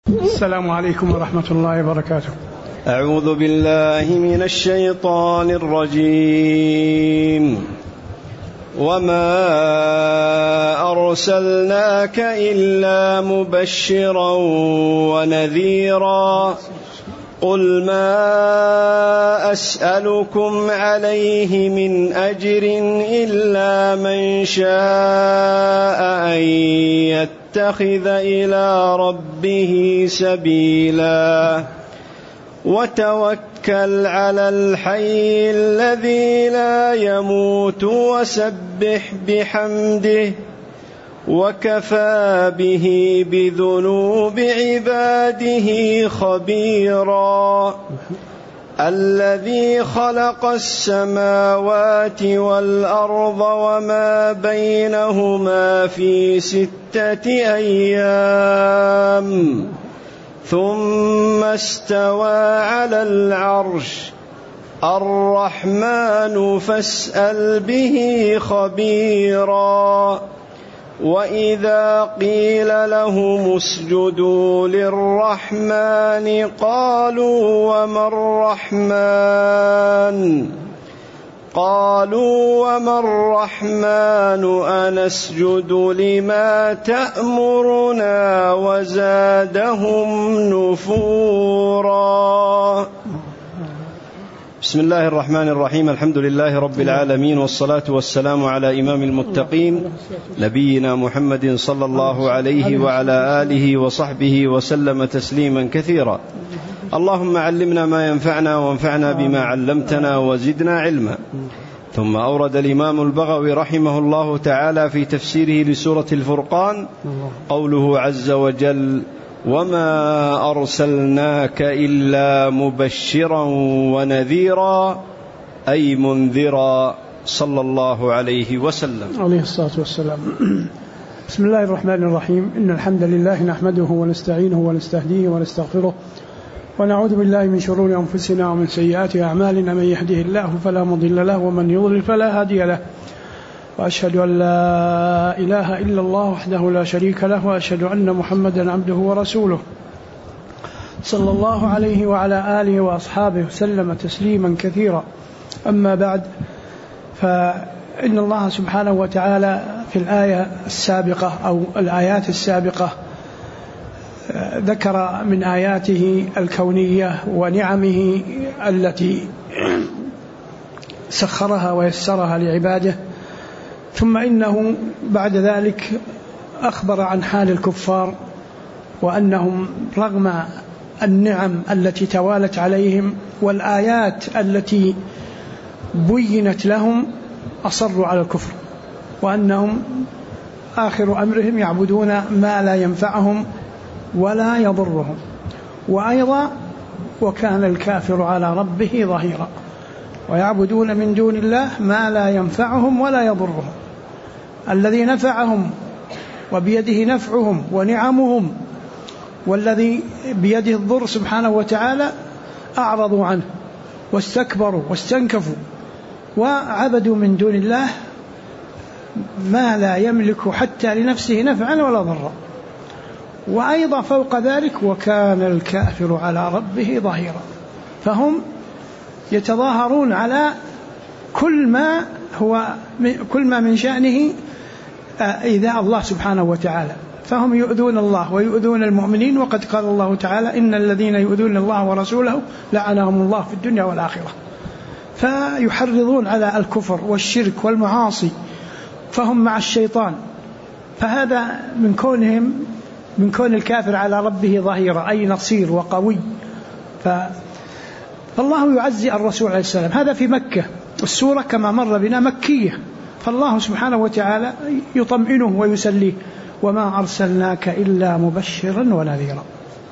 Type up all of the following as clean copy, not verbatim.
السلام عليكم ورحمة الله وبركاته. أعوذ بالله من الشيطان الرجيم. وما أرسلناك إلا مبشرا ونذيرا قل ما أسألكم عليه من أجر إلا من شاء أن يتخذ إلى ربه سبيلا وتوكل على الحي الذي لا يموت وسبح بحمده وكفى به بذنوب عباده خبيرا الذي خلق السماوات والأرض وما بينهما في 6 أيام ثم استوى على العرش الرحمن فاسأل به خبيرا وإذا قيل لهم اسجدوا للرحمن قالوا وما الرحمن أنسجد لما تأمرنا وزادهم نفورا. بسم الله الرحمن الرحيم. الحمد لله رب العالمين، والصلاة والسلام على إمام المتقين نبينا محمد صلى الله عليه وعلى آله وصحبه وسلم تسليما كثيرا. اللهم علمنا ما ينفعنا وانفعنا بما علمتنا وزدنا علما. ثم أورد الإمام البغوي رحمه الله تعالى في تفسيره لسورة الفرقان قوله عز وجل: وما أرسلناك إلا مبشرا ونذيرا، أي منذرا، صلى الله عليه وسلم. عليه الصلاة والسلام. بسم الله الرحمن الرحيم. إن الحمد لله نحمده ونستعينه ونستهديه ونستغفره ونعوذ بالله من شرور أنفسنا ومن سيئات أعمالنا، من يهده الله فلا مضل له ومن يضلل فلا هادي له، وأشهد أن لا إله إلا الله وحده لا شريك له، وأشهد أن محمدا عبده ورسوله صلى الله عليه وعلى آله وأصحابه وسلم تسليما كثيرا. أما بعد، فإن الله سبحانه وتعالى في الآية السابقة أو الآيات السابقة ذكر من آياته الكونية ونعمه التي سخرها ويسرها لعباده، ثم إنه بعد ذلك أخبر عن حال الكفار، وأنهم رغم النعم التي توالت عليهم والآيات التي بينت لهم أصروا على الكفر، وأنهم آخر أمرهم يعبدون ما لا ينفعهم ولا يضرهم. وأيضا وكان الكافر على ربه ظهيرا، ويعبدون من دون الله ما لا ينفعهم ولا يضرهم. الذي نفعهم وبيده نفعهم ونعمهم، والذي بيده الضر سبحانه وتعالى أعرضوا عنه واستكبروا واستنكفوا وعبدوا من دون الله ما لا يملك حتى لنفسه نفعا ولا ضرا. وأيضا فوق ذلك وكان الكافر على ربه ظهيرا، فهم يتظاهرون على كل ما من شأنه إيذاء الله سبحانه وتعالى، فهم يؤذون الله ويؤذون المؤمنين، وقد قال الله تعالى: إن الذين يؤذون الله ورسوله لعنهم الله في الدنيا والآخرة. فيحرضون على الكفر والشرك والمعاصي، فهم مع الشيطان. فهذا من كون الكافر على ربه ظهيرا، أي نصير وقوي. فالله يعزي الرسول عليه السلام. هذا في مكة، السورة كما مر بنا مكية، فالله سبحانه وتعالى يطمئنه ويسليه: وما أرسلناك إلا مبشرا ونذيرا،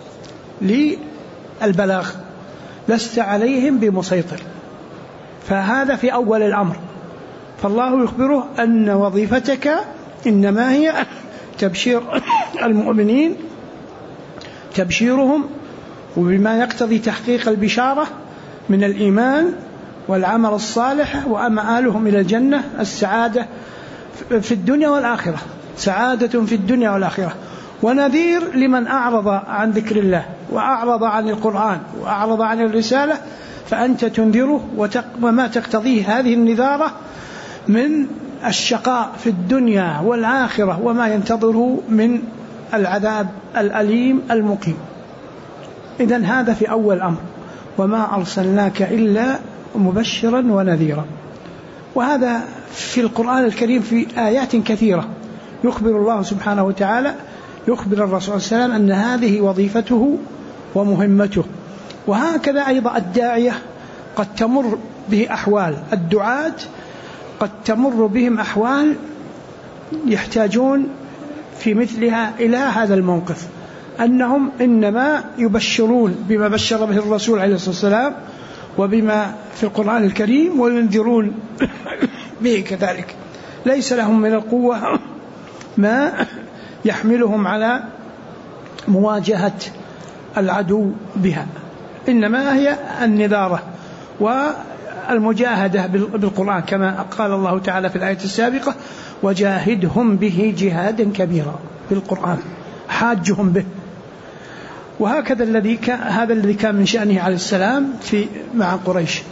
للبلاغ، لست عليهم بمسيطر. فهذا في أول الأمر، فالله يخبره أن وظيفتك إنما هي تبشير المؤمنين، تبشيرهم وبما يقتضي تحقيق البشارة من الإيمان والعمل الصالح ومآلهم إلى الجنة، السعادة في الدنيا والآخرة، سعادة في الدنيا والآخرة. ونذير لمن أعرض عن ذكر الله وأعرض عن القرآن وأعرض عن الرسالة، فأنت تنذره. وما تقتضيه هذه النذارة من الشقاء في الدنيا والآخرة وما ينتظره من العذاب الأليم المقيم. إذن هذا في أول أمر: وما أرسلناك إلا مبشرا ونذيرا. وهذا في القرآن الكريم في آيات كثيرة يخبر الله سبحانه وتعالى، يخبر الرسول صلى الله عليه وسلم أن هذه وظيفته ومهمته. وهكذا أيضا الداعية قد تمر به أحوال، الدعاة قد تمر بهم أحوال يحتاجون في مثلها إلى هذا الموقف، أنهم إنما يبشرون بما بشر به الرسول عليه الصلاة والسلام وبما في القرآن الكريم، وينذرون به كذلك. ليس لهم من القوة ما يحملهم على مواجهة العدو بها، إنما هي النذارة والمجاهدة بالقرآن، كما قال الله تعالى في الآية السابقة: وجاهدهم به جهادا كبيرا، بالقرآن حاجهم به. وهكذا هذا الذي كان من شأنه عليه السلام مع قريش،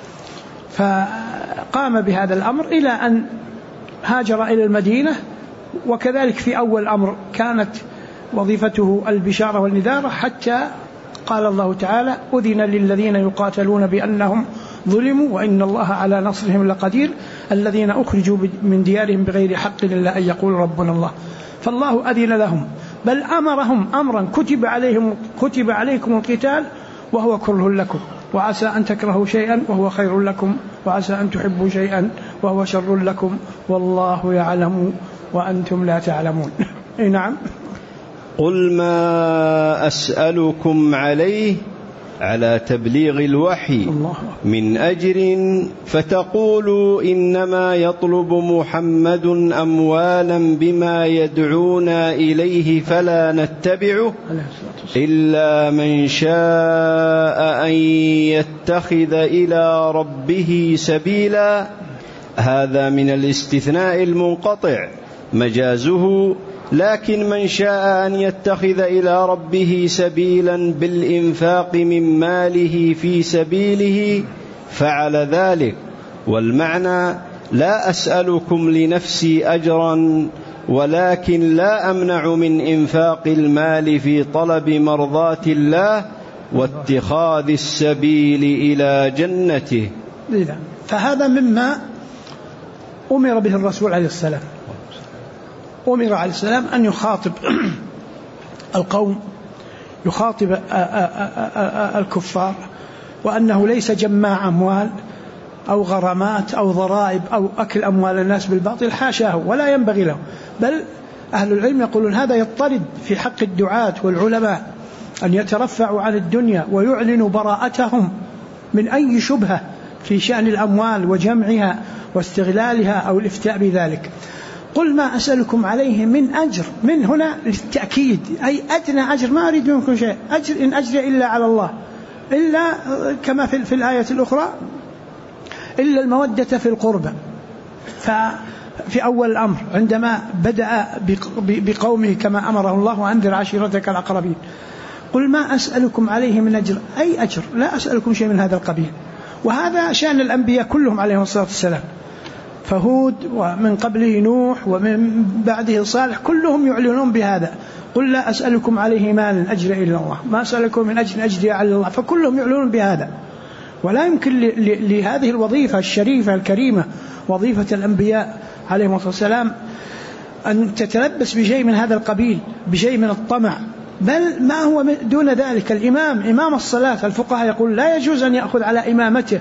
فقام بهذا الأمر إلى أن هاجر إلى المدينة. وكذلك في أول أمر كانت وظيفته البشارة والنذارة، حتى قال الله تعالى: أذن للذين يقاتلون بأنهم ظلموا وإن الله على نصرهم لقدير الذين أخرجوا من ديارهم بغير حق إلا أن يقولوا ربنا الله. فالله أذن لهم، بل أمرهم أمرا كتب عليكم القتال وهو كره لكم، وعسى أن تكرهوا شيئا وهو خير لكم، وعسى أن تحبوا شيئا وهو شر لكم، والله يعلم وأنتم لا تعلمون. نعم. قل ما أسألكم عليه على تبليغ الوحي من أجر فتقولوا إنما يطلب محمد أموالا بما يدعونا إليه فلا نتبعه إلا من شاء أن يتخذ إلى ربه سبيلا. هذا من الاستثناء المنقطع مجازه، لكن من شاء أن يتخذ إلى ربه سبيلا بالإنفاق من ماله في سبيله فعل ذلك. والمعنى: لا أسألكم لنفسي أجرا، ولكن لا أمنع من إنفاق المال في طلب مرضاة الله واتخاذ السبيل إلى جنته. فهذا مما أمر به الرسول عليه السلام. أمر عليه السلام أن يخاطب القوم، يخاطب الكفار، وأنه ليس جماع أموال أو غرامات أو ضرائب أو أكل أموال الناس بالباطل، حاشاه ولا ينبغي له. بل أهل العلم يقولون هذا يضطرد في حق الدعاة والعلماء أن يترفعوا عن الدنيا ويعلنوا براءتهم من أي شبهة في شأن الأموال وجمعها واستغلالها أو الإفتاء بذلك. قل ما أسألكم عليه من أجر، من هنا للتأكيد، أي أدنى أجر، ما أريد منكم شيء، أجر إن أجري إلا على الله، إلا كما في الآية الأخرى: إلا المودة في القربى. ففي أول الأمر عندما بدأ بقومه كما أمره الله: وأنذر عشيرتك الأقربين. قل ما أسألكم عليه من أجر، أي أجر، لا أسألكم شيء من هذا القبيل. وهذا شأن الأنبياء كلهم عليهم الصلاة والسلام، فهود ومن قبله نوح ومن بعده صالح، كلهم يعلنون بهذا: قل لا أسألكم عليه مالا أجر إلا الله، ما أسألكم من أجر أجري على الله. فكلهم يعلنون بهذا. ولا يمكن لهذه الوظيفة الشريفة الكريمة، وظيفة الأنبياء عليهم الصلاة والسلام، أن تتلبس بشيء من هذا القبيل، بشيء من الطمع. بل ما هو دون ذلك. إمام الصلاة الفقهاء يقول لا يجوز أن يأخذ على إمامته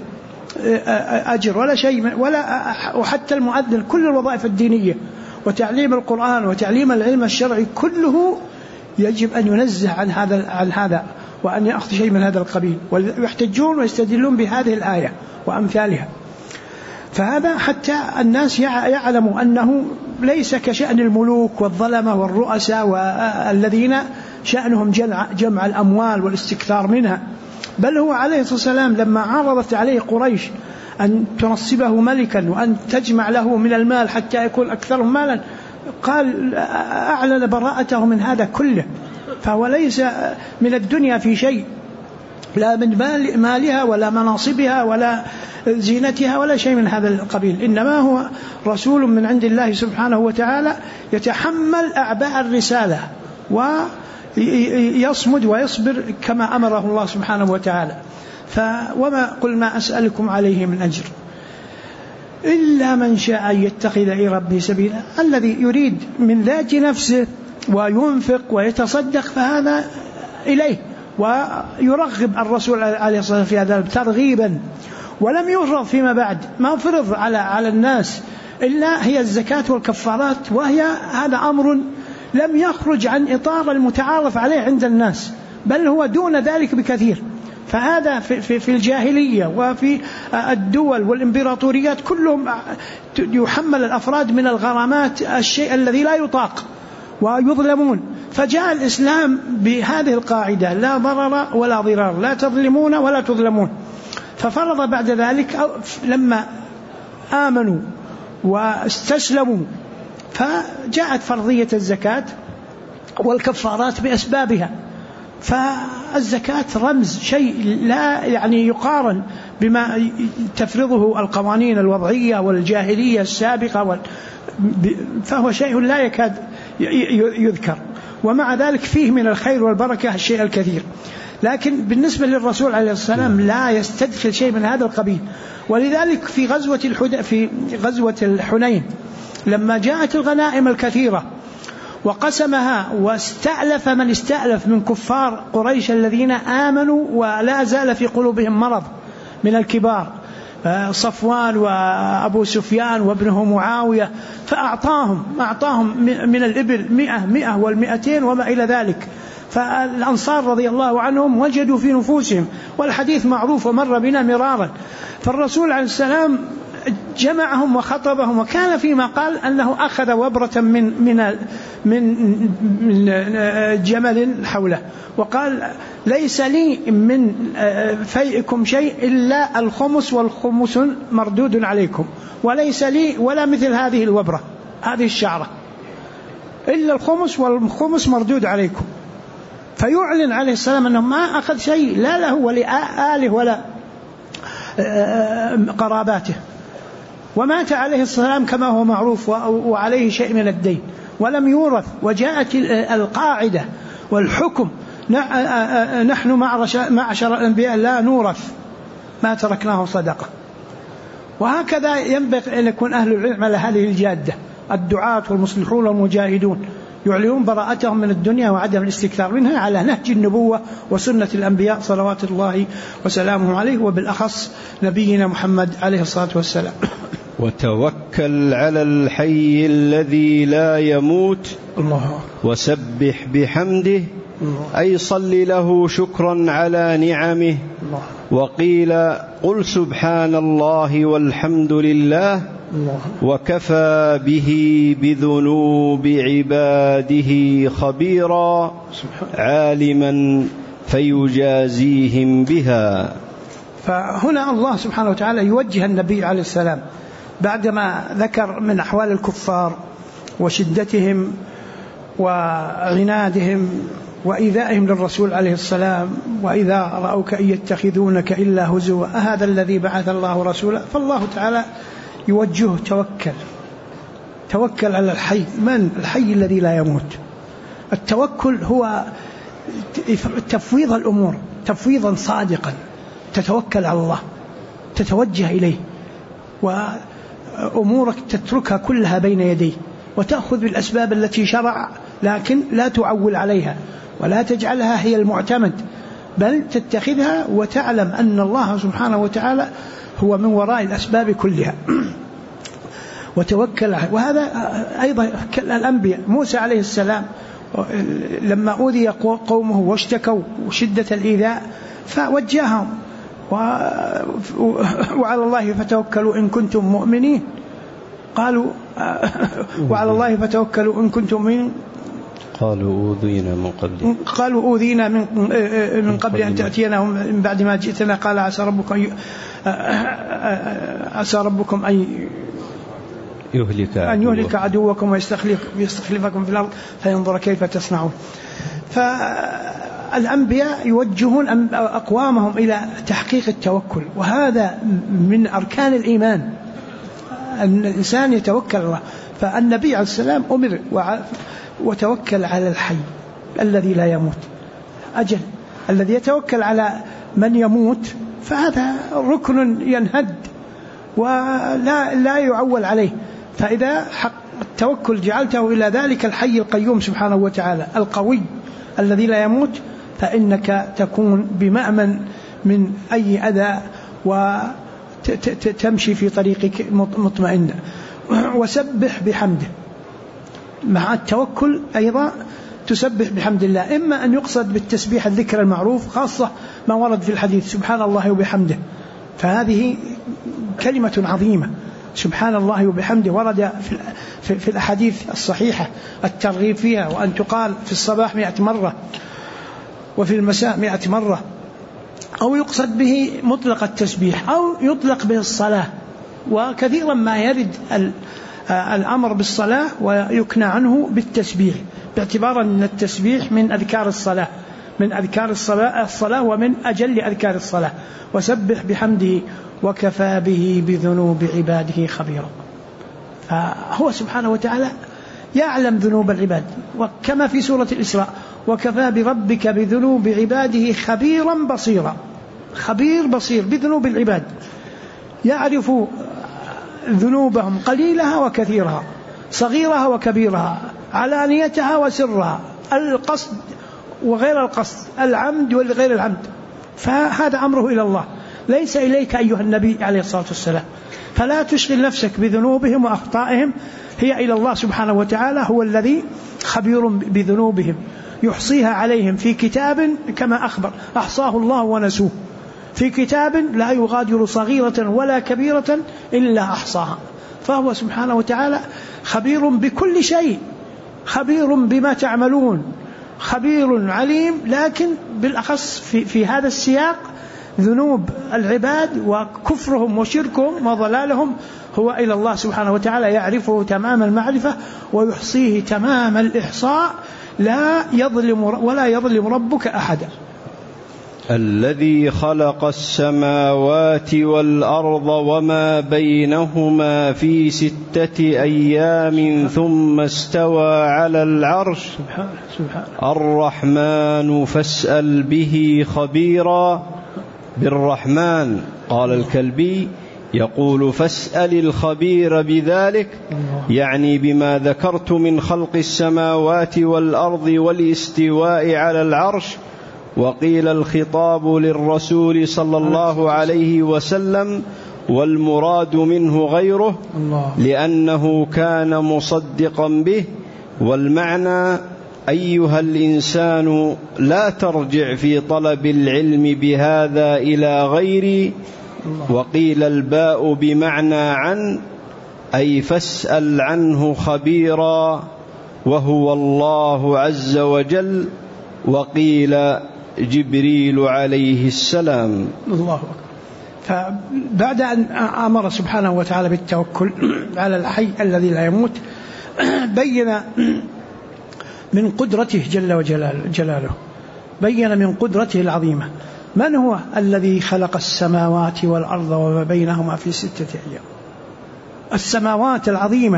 أجر ولا شيء، وحتى المؤذن. كل الوظائف الدينية وتعليم القرآن وتعليم العلم الشرعي كله يجب أن ينزه عن هذا وأن يأخذ شيء من هذا القبيل. ويحتجون ويستدلون بهذه الآية وأمثالها. فهذا حتى الناس يعلموا أنه ليس كشأن الملوك والظلمة والرؤساء والذين شأنهم جمع الأموال والاستكثار منها. بل هو عليه الصلاة والسلام لما عرضت عليه قريش أن تنصبه ملكا وأن تجمع له من المال حتى يكون أكثرهم مالا، قال أعلن براءته من هذا كله، فهو ليس من الدنيا في شيء، لا من مالها ولا مناصبها ولا زينتها ولا شيء من هذا القبيل، إنما هو رسول من عند الله سبحانه وتعالى يتحمل أعباء الرسالة ويصمد ويصبر كما أمره الله سبحانه وتعالى. وما قل ما أسألكم عليه من أجر إلا من شاء أن يتخذ إلى ربه سبيلا. الذي يريد من ذات نفسه وينفق ويتصدق فهذا إليه، ويرغب الرسول عليه الصلاة والسلام في هذا ترغيبا، ولم يفرض فيما بعد، ما فرض على الناس إلا هي الزكاة والكفارات، وهي هذا أمر لم يخرج عن إطار المتعارف عليه عند الناس، بل هو دون ذلك بكثير. فهذا في الجاهلية وفي الدول والإمبراطوريات كلهم يحمل الأفراد من الغرامات الشيء الذي لا يطاق ويظلمون. فجاء الإسلام بهذه القاعدة: لا ضرر ولا ضرار، لا تظلمون ولا تظلمون. ففرض بعد ذلك لما آمنوا واستسلموا فجاءت فرضية الزكاة والكفارات بأسبابها. فالزكاة رمز شيء لا يعني يقارن بما تفرضه القوانين الوضعية والجاهلية السابقة، فهو شيء لا يكاد يذكر، ومع ذلك فيه من الخير والبركة الشيء الكثير. لكن بالنسبة للرسول عليه السلام لا يستدخل شيء من هذا القبيل. ولذلك في غزوة الحنين لما جاءت الغنائم الكثيرة وقسمها واستألف من استألف من كفار قريش الذين آمنوا ولا زال في قلوبهم مرض من الكبار، صفوان وأبو سفيان وابنه معاوية، فأعطاهم من الإبل 100 وال200 وما إلى ذلك. فالأنصار رضي الله عنهم وجدوا في نفوسهم، والحديث معروف ومر بنا مرارا، فالرسول عليه السلام جمعهم وخطبهم، وكان فيما قال أنه أخذ وبرة من جمل حوله وقال: ليس لي من فيئكم شيء إلا الخمس، والخمس مردود عليكم، وليس لي ولا مثل هذه الوبرة، هذه الشعرة، إلا الخمس، والخمس مردود عليكم. فيعلن عليه السلام أنه ما أخذ شيء لا له ولآله ولا قراباته، ومات عليه السلام كما هو معروف وعليه شيء من الدين ولم يورث. وجاءت القاعدة والحكم: نحن معشر الأنبياء لا نورث ما تركناه صدقة. وهكذا ينبغي أن يكون أهل العلم على هذه الجادة، الدعاة والمصلحون والمجاهدون يعلنون براءتهم من الدنيا وعدم الاستكثار منها على نهج النبوة وسنة الأنبياء صلوات الله وسلامه عليه، وبالأخص نبينا محمد عليه الصلاة والسلام. وتوكل على الحي الذي لا يموت الله، وسبح بحمده، أي صل له شكرا على نعمه. الله. وقيل: قل سبحان الله والحمد لله، وكفى به بذنوب عباده خبيرا، عالما فيجازيهم بها. فهنا الله سبحانه وتعالى يوجه النبي عليه السلام بعدما ذكر من أحوال الكفار وشدتهم وعنادهم وإيذائهم للرسول عليه السلام، وإذا رأوك إن يتخذونك إلا هزوا أهذا الذي بعث الله رسولا. فالله تعالى يوجهه: توكل على الحي. من الحي الذي لا يموت؟ التوكل هو تفويض الأمور تفويضا صادقا، تتوكل على الله، تتوجه إليه، وأمورك تتركها كلها بين يديه، وتأخذ بالأسباب التي شرع، لكن لا تعول عليها ولا تجعلها هي المعتمد، بل تتخذها وتعلم أن الله سبحانه وتعالى هو من وراء الأسباب كلها. وتوكل. وهذا أيضا الأنبياء. موسى عليه السلام لما أوذي قومه واشتكوا شدة الإيذاء فوجههم: وعلى الله فتوكلوا إن كنتم مؤمنين. قالوا: وعلى الله فتوكلوا إن كنتم مؤمنين. قالوا أوذينا من قبل أن تأتينا من بعد ما جئتنا. قال: عسى ربكم يهلك عدوكم ويستخلفكم في الأرض فينظر كيف تصنعون. فالأنبياء يوجهون أقوامهم إلى تحقيق التوكل، وهذا من أركان الإيمان أن الإنسان يتوكل الله. فالنبي عليه السلام أمر وتوكل على الحي الذي لا يموت. أجل الذي يتوكل على من يموت فهذا ركن ينهد ولا يعول عليه. فإذا حق التوكل جعلته إلى ذلك الحي القيوم سبحانه وتعالى القوي الذي لا يموت، فإنك تكون بمأمن من أي أذى وتمشي في طريقك مطمئنة. وسبح بحمده، مع التوكل أيضا تسبح بحمد الله. إما أن يقصد بالتسبيح الذكر المعروف، خاصة ما ورد في الحديث سبحان الله وبحمده، فهذه كلمة عظيمة سبحان الله وبحمده، ورد في الأحاديث الصحيحة الترغيب فيها، وأن تقال في الصباح 100 مرة وفي المساء 100 مرة. أو يقصد به مطلق التسبيح، أو يطلق به الصلاة، وكثيرا ما يرد الأمر بالصلاة ويكنى عنه بالتسبيح، باعتبار أن التسبيح من أذكار الصلاة، من أذكار الصلاة ومن أجل أذكار الصلاة. وسبح بحمده وكفى به بذنوب عباده خبيرا. فهو سبحانه وتعالى يعلم ذنوب العباد، وكما في سورة الإسراء وكفى بربك بذنوب عباده خبيرا بصيرا. خبير بصير بذنوب العباد، يعرف ذنوبهم قليلها وكثيرها، صغيرها وكبيرها، علانيتها وسرها، القصد وغير القصد، العمد وغير العمد. فهذا أمره إلى الله، ليس إليك أيها النبي عليه الصلاة والسلام. فلا تشغل نفسك بذنوبهم وأخطائهم، هي إلى الله سبحانه وتعالى، هو الذي خبير بذنوبهم، يحصيها عليهم في كتاب كما أخبر أحصاه الله ونسوه، في كتاب لا يغادر صغيرة ولا كبيرة إلا أحصاها. فهو سبحانه وتعالى خبير بكل شيء، خبير بما تعملون، خبير عليم. لكن بالأخص في هذا السياق ذنوب العباد وكفرهم وشركهم وضلالهم هو إلى الله سبحانه وتعالى، يعرفه تمام المعرفة ويحصيه تمام الإحصاء، لا يظلم ولا يظلم ربك أحدا. الذي خلق السماوات والأرض وما بينهما في 6 أيام ثم استوى على العرش سبحانه. الرحمن فاسأل به خبيرا. بالرحمن قال الكلبي يقول فاسأل الخبير بذلك، يعني بما ذكرت من خلق السماوات والأرض والاستواء على العرش. وقيل الخطاب للرسول صلى الله عليه وسلم، والمراد منه غيره لأنه كان مصدقا به. والمعنى أيها الإنسان لا ترجع في طلب العلم بهذا إلى غيري. وقيل الباء بمعنى عن، أي فاسأل عنه خبيرا، وهو الله عز وجل. وقيل جبريل عليه السلام. الله أكبر. فبعد أن أمر سبحانه وتعالى بالتوكل على الحي الذي لا يموت، بين من قدرته جل وجلاله، بين من قدرته العظيمة. من هو الذي خلق السماوات والأرض وما بينهما في 6 أيام؟ السماوات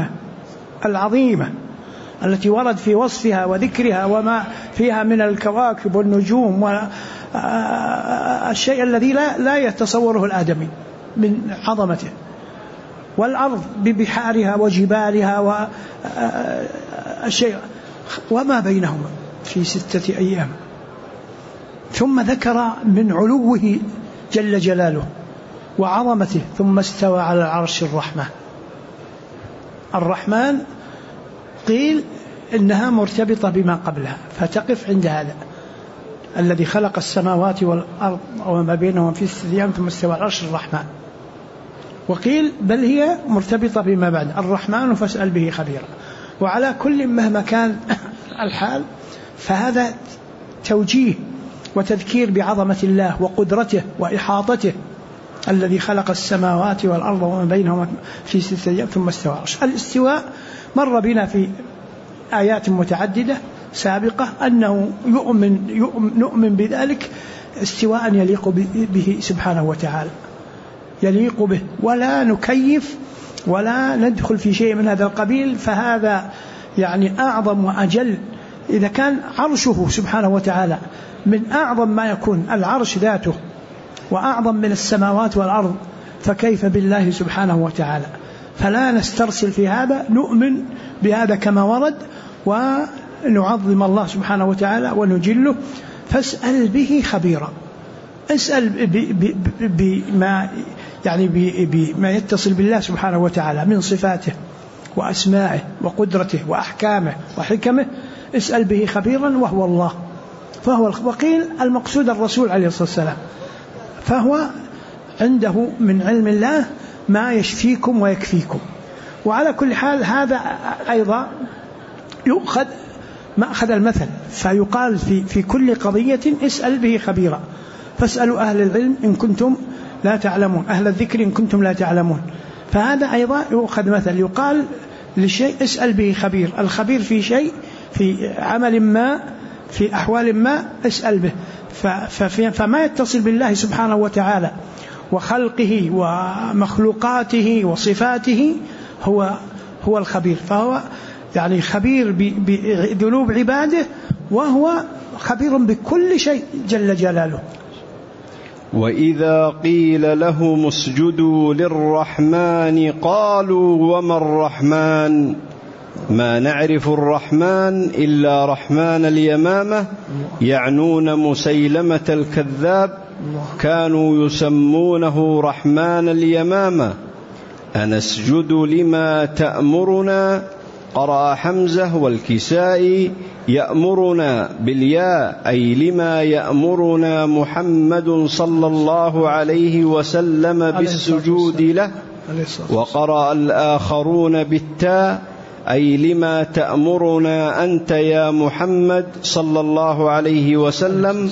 العظيمة التي ورد في وصفها وذكرها وما فيها من الكواكب والنجوم والشيء الذي لا يتصوره الآدمي من عظمته، والأرض ببحارها وجبالها والشيء وما بينهما في 6 أيام. ثم ذكر من علوه جل جلاله وعظمته، ثم استوى على العرش. الرحمن قيل إنها مرتبطة بما قبلها، فتقف عند هذا الذي خلق السماوات والأرض وما بينهما في 6 أيام ثم استوى على العرش الرحمن. وقيل بل هي مرتبطة بما بعد، الرحمن فاسأل به خبيرا. وعلى كل مهما كان الحال فهذا توجيه وتذكير بعظمة الله وقدرته وإحاطته الذي خلق السماوات والأرض وما بينهما في 6 أيام ثم استوى على العرش. الاستواء مر بنا في آيات متعددة سابقة أنه نؤمن بذلك استواء يليق به سبحانه وتعالى، يليق به، ولا نكيف ولا ندخل في شيء من هذا القبيل. فهذا يعني أعظم وأجل. إذا كان عرشه سبحانه وتعالى من أعظم ما يكون العرش ذاته وأعظم من السماوات والأرض، فكيف بالله سبحانه وتعالى؟ فلا نسترسل في هذا، نؤمن بهذا كما ورد ونعظم الله سبحانه وتعالى ونجله. فاسأل به خبيرا، اسأل بما يعني بما يتصل بالله سبحانه وتعالى من صفاته وأسمائه وقدرته وأحكامه وحكمه، اسأل به خبيرا وهو الله. وقيل المقصود الرسول عليه الصلاة والسلام، فهو عنده من علم الله ما يشفيكم ويكفيكم. وعلى كل حال هذا أيضا يؤخذ مأخذ المثل، فيقال في كل قضية اسأل به خبيرا، فاسألوا أهل العلم إن كنتم لا تعلمون، أهل الذكر إن كنتم لا تعلمون. فهذا أيضا يؤخذ مثل، يقال للشيء اسأل به خبير، الخبير في شيء في عمل ما في أحوال ما اسأل به. فما يتصل بالله سبحانه وتعالى وخلقه ومخلوقاته وصفاته هو الخبير، فهو يعني خبير بذنوب عباده، وهو خبير بكل شيء جل جلاله. وإذا قيل لهم اسجدوا للرحمن قالوا وما الرحمن ما نعرف الرحمن إلا رحمن اليمامة، يعنون مسيلمة الكذاب، كانوا يسمونه رحمن اليمامة. أنسجد لما تأمرنا، قرأ حمزة والكسائي يأمرنا بالياء، أي لما يأمرنا محمد صلى الله عليه وسلم بالسجود له، وقرأ الآخرون بالتاء، أي لما تأمرنا أنت يا محمد صلى الله عليه وسلم.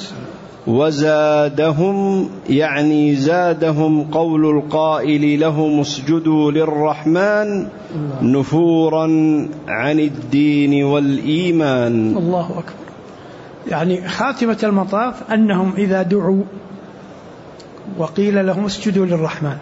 وزادهم يعني زادهم قول القائل لهم اسجدوا للرحمن نفورا عن الدين والإيمان. الله أكبر. يعني خاتمة المطاف أنهم إذا دعوا وقيل لهم اسجدوا للرحمن،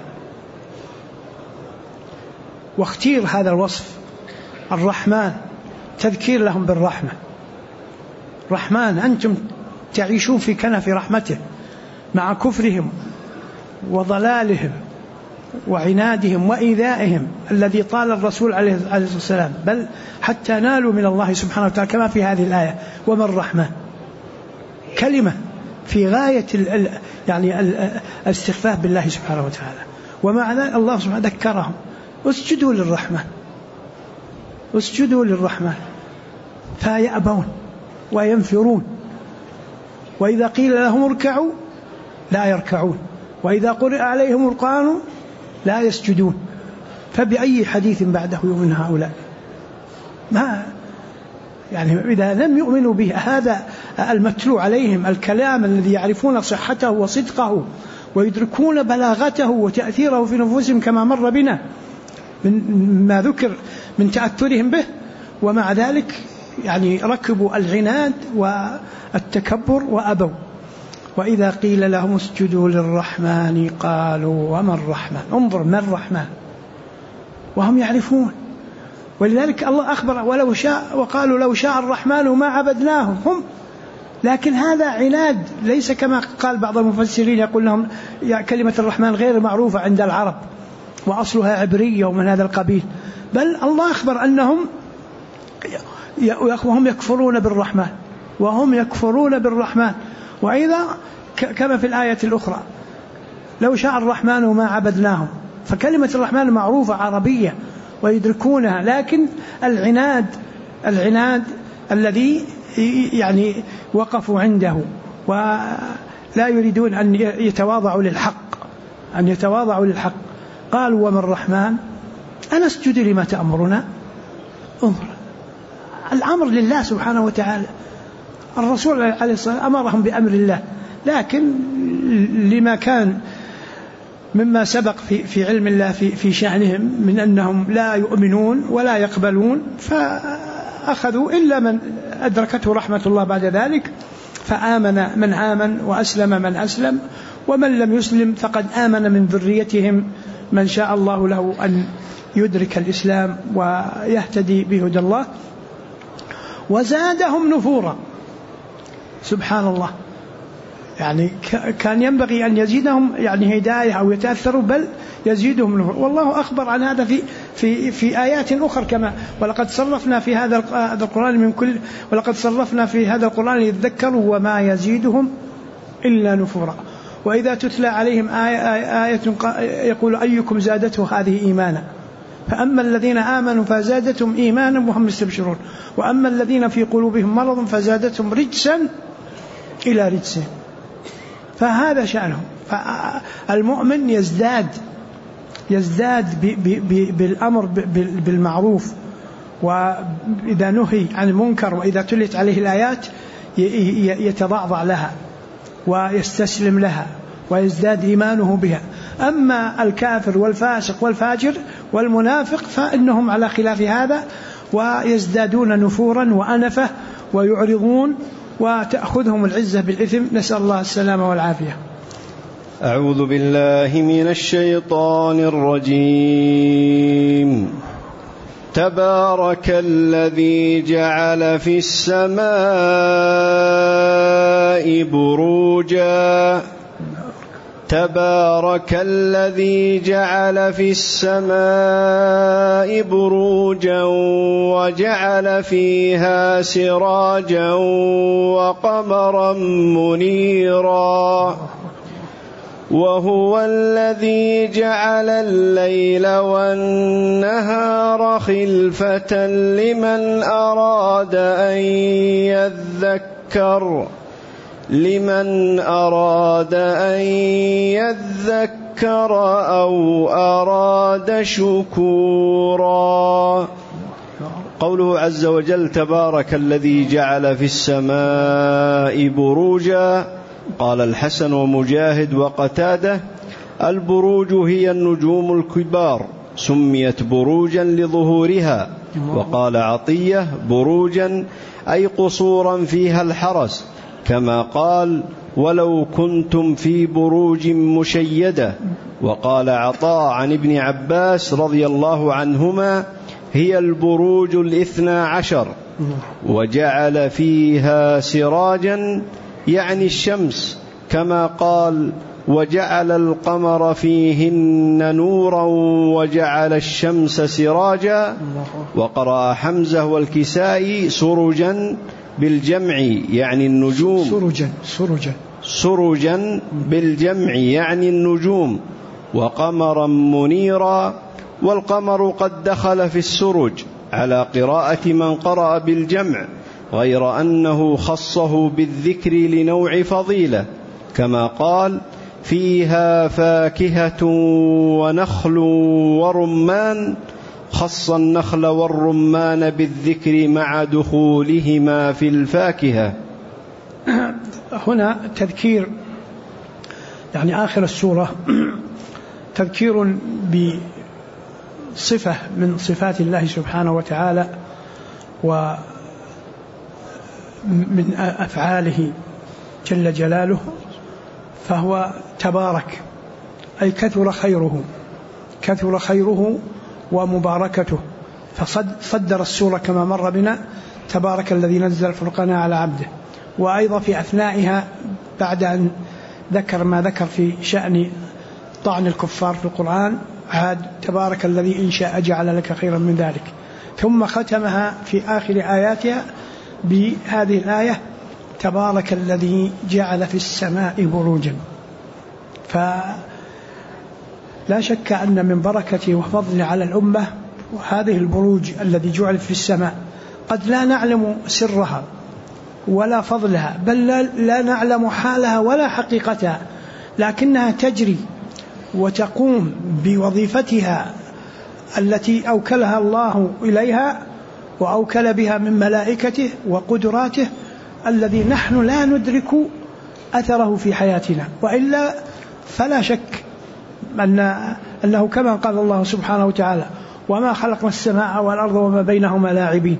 واختير هذا الوصف الرحمن تذكير لهم بالرحمة. رحمن، أنتم تعيشون في كنف رحمته مع كفرهم وضلالهم وعنادهم وإيذائهم الذي طال الرسول عليه الصلاة والسلام، بل حتى نالوا من الله سبحانه وتعالى كما في هذه الآية وما الرحمن، كلمة في غاية يعني الاستخفاف بالله سبحانه وتعالى. ومع ذلك الله سبحانه ذكرهم اسجدوا للرحمن، اسجدوا للرحمن، فيأبون وينفرون. وإذا قيل لهم اركعوا لا يركعون، وإذا قرئ عليهم القرآن لا يسجدون. فبأي حديث بعده يؤمن هؤلاء؟ ما يعني إذا لم يؤمنوا به هذا المتلو عليهم، الكلام الذي يعرفون صحته وصدقه ويدركون بلاغته وتأثيره في نفوسهم كما مر بنا من ما ذكر من تأثرهم به، ومع ذلك يعني ركبوا العناد والتكبر وأبوا. وإذا قيل لهم اسجدوا للرحمن قالوا وما الرحمن. انظر ما الرحمن وهم يعرفون. ولذلك الله أخبر ولو شاء، وقالوا لو شاء الرحمن ما عبدناهم هم. لكن هذا عناد، ليس كما قال بعض المفسرين يقول لهم كلمة الرحمن غير معروفة عند العرب وأصلها عبرية ومن هذا القبيل، بل الله أخبر أنهم وهم يكفرون بالرحمن، وهم يكفرون بالرحمن. وإذا كما في الآية الأخرى لو شاء الرحمن ما عبدناهم، فكلمة الرحمن معروفة عربية ويدركونها، لكن العناد الذي يعني وقفوا عنده ولا يريدون أن يتواضعوا للحق، قالوا وما الرحمن أنسجد لما تأمرنا. انظر الأمر لله سبحانه وتعالى، الرسول عليه الصلاة والسلام أمرهم بأمر الله، لكن لما كان مما سبق في علم الله في شأنهم من أنهم لا يؤمنون ولا يقبلون، فأخذوا إلا من أدركته رحمة الله بعد ذلك، فآمن من آمن وأسلم من أسلم، ومن لم يسلم فقد آمن من ذريتهم من شاء الله له أن يدرك الإسلام ويهتدي بهدى الله. وزادهم نفورا، سبحان الله، يعني كان ينبغي أن يزيدهم يعني هداية أو يتأثروا، بل يزيدهم نفورا. والله أخبر عن هذا في آيات أخرى كما ولقد صرفنا في هذا القرآن من كل، ولقد صرفنا في هذا القرآن ليذكروا وما يزيدهم إلا نفورا. وإذا تتلى عليهم آية يقول أيكم زادته هذه إيمانا، فأما الذين آمنوا فزادتهم إيمانا وهم يستبشرون، وأما الذين في قلوبهم مرض فزادتهم رجسا إلى رجسهم. فهذا شأنهم. فالمؤمن يزداد بالأمر بالمعروف، وإذا نهي عن المنكر وإذا تلت عليه الآيات يتضعضع لها ويستسلم لها ويزداد إيمانه بها. أما الكافر والفاسق والفاجر والمنافق فإنهم على خلاف هذا، ويزدادون نفورا وأنفة ويعرضون وتأخذهم العزة بالإثم، نسأل الله السلامة والعافية. أعوذ بالله من الشيطان الرجيم. تبارك الذي جعل في السماء بروجا، تبارك الذي جعل في السماء بروجا وجعل فيها سراجا وقمرا منيرا، وهو الذي جعل الليل والنهار خلفة لمن أراد أن يذكر أو أراد شكورا. قوله عز وجل تبارك الذي جعل في السماء بروجا، قال الحسن ومجاهد وقتادة البروج هي النجوم الكبار، سميت بروجا لظهورها. وقال عطية بروجا أي قصورا فيها الحرس، كما قال ولو كنتم في بروج مشيدة. وقال عطاء عن ابن عباس رضي الله عنهما هي البروج 12، وجعل فيها سراجا يعني الشمس، كما قال وجعل القمر فيهن نورا وجعل الشمس سراجا. وقرأ حمزة والكسائي سرجا بالجمع يعني النجوم، سرجا بالجمع يعني النجوم، وقمرا منيرا، والقمر قد دخل في السرج على قراءة من قرأ بالجمع، غير أنه خصه بالذكر لنوع فضيلة، كما قال فيها فاكهة ونخل ورمان، خص النخل والرمان بالذكر مع دخولهما في الفاكهة. هنا تذكير يعني آخر السورة تذكير بصفة من صفات الله سبحانه وتعالى ومن أفعاله جل جلاله، فهو تبارك أي كثر خيره ومباركته، فصدر السورة كما مر بنا تبارك الذي نزل الفرقان على عبده. وأيضا في أثنائها بعد أن ذكر ما ذكر في شأن طعن الكفار في القرآن عاد تبارك الذي إن شاء جعل لك خيرا من ذلك، ثم ختمها في آخر آياتها بهذه الآية تبارك الذي جعل في السماء بروجا. فلا شك أن من بركته وفضله على الأمة وهذه البروج الذي جعلت في السماء قد لا نعلم سرها ولا فضلها، بل لا نعلم حالها ولا حقيقتها، لكنها تجري وتقوم بوظيفتها التي أوكلها الله إليها وأوكل بها من ملائكته وقدراته الذي نحن لا ندرك أثره في حياتنا. وإلا فلا شك أنه كما قال الله سبحانه وتعالى: وما خلقنا السماء والأرض وما بينهما لاعبين.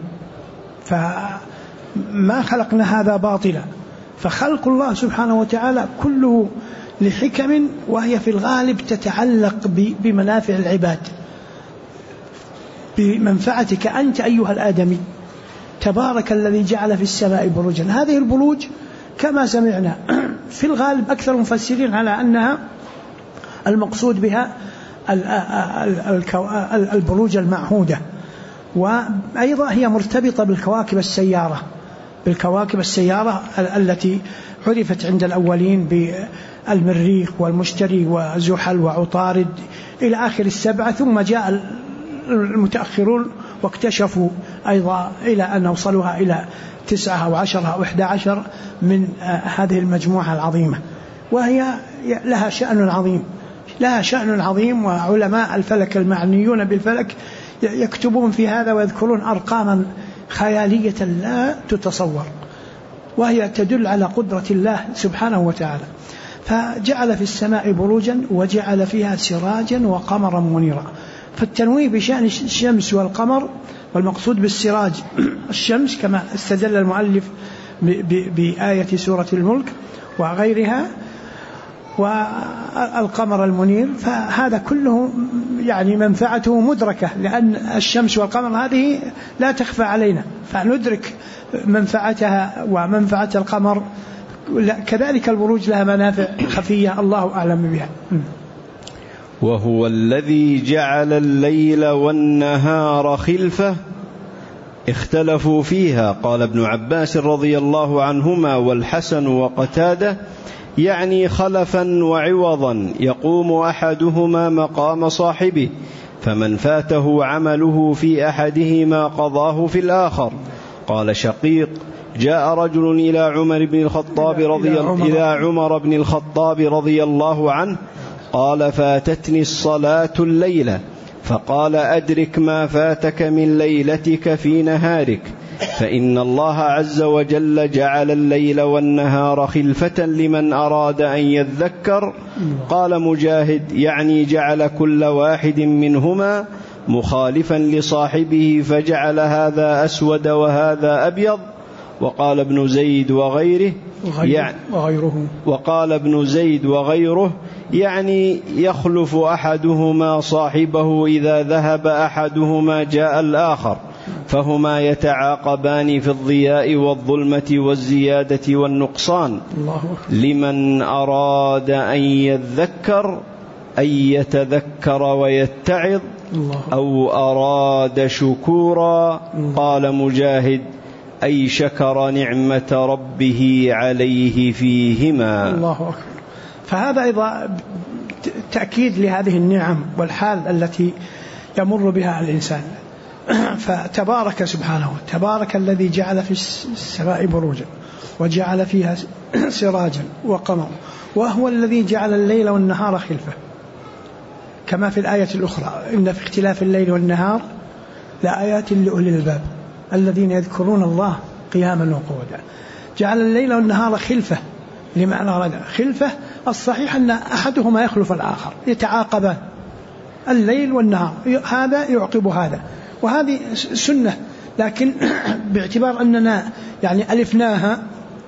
فما خلقنا هذا باطلا، فخلق الله سبحانه وتعالى كله لحكم، وهي في الغالب تتعلق بمنافع العباد، بمنفعتك أنت أيها الآدمي. تبارك الذي جعل في السماء بروجا. هذه البروج كما سمعنا في الغالب أكثر المفسرين على أنها المقصود بها البروج المعهودة، وأيضا هي مرتبطة بالكواكب السيارة التي عرفت عند الأولين بالمريخ والمشتري وزحل وعطارد إلى آخر السبعة، ثم جاء المتأخرون واكتشفوا أيضا إلى أن وصلوها إلى 9 أو 10 أو 11 من هذه المجموعة العظيمة، وهي لها شأن عظيم. وعلماء الفلك المعنيون بالفلك يكتبون في هذا ويذكرون أرقاما خيالية لا تتصور، وهي تدل على قدرة الله سبحانه وتعالى. فجعل في السماء بروجا وجعل فيها سراجا وقمرا منيرا. فالتنويه بشأن الشمس والقمر، والمقصود بالسراج الشمس كما استدل المؤلف بآية سورة الملك وغيرها، والقمر المنير، فهذا كله يعني منفعته مدركة، لأن الشمس والقمر هذه لا تخفى علينا، فندرك منفعتها ومنفعة القمر. كذلك البروج لها منافع خفية الله أعلم بها. وهو الذي جعل الليل والنهار خلفة اختلفوا فيها. قال ابن عباس رضي الله عنهما والحسن وقتادة: يعني خلفا وعوضا يقوم أحدهما مقام صاحبه، فمن فاته عمله في أحدهما قضاه في الآخر. قال شقيق: جاء رجل إلى عمر بن الخطاب رضي الله عنه قال: فاتتني الصلاة الليلة، فقال: أدرك ما فاتك من ليلتك في نهارك، فإن الله عز وجل جعل الليل والنهار خلفة لمن أراد أن يذكر. قال مجاهد: يعني جعل كل واحد منهما مخالفا لصاحبه، فجعل هذا أسود وهذا أبيض. وقال ابن زيد وغيره يعني يخلف أحدهما صاحبه، إذا ذهب أحدهما جاء الآخر، فهما يتعاقبان في الضياء والظلمة والزيادة والنقصان. لمن أراد أن يذكر أن يتذكر ويتعظ، أو أراد شكورا. قال مجاهد: أي شكر نعمة ربه عليه فيهما. الله أكبر. فهذا أيضا تأكيد لهذه النعم والحال التي يمر بها الإنسان. فتبارك سبحانه، تبارك الذي جعل في السماء بروجا وجعل فيها سراجا وقمرا، وهو الذي جعل الليل والنهار خلفة، كما في الآية الأخرى: إن في اختلاف الليل والنهار لآيات لأولي الألباب الذين يذكرون الله قياما وقعودا. جعل الليل والنهار خلفة لمعنى أراد خلفة. الصحيح أن أحدهما يخلف الآخر، يتعاقبان الليل والنهار، هذا يعقب هذا، وهذه سنة. لكن باعتبار أننا يعني ألفناها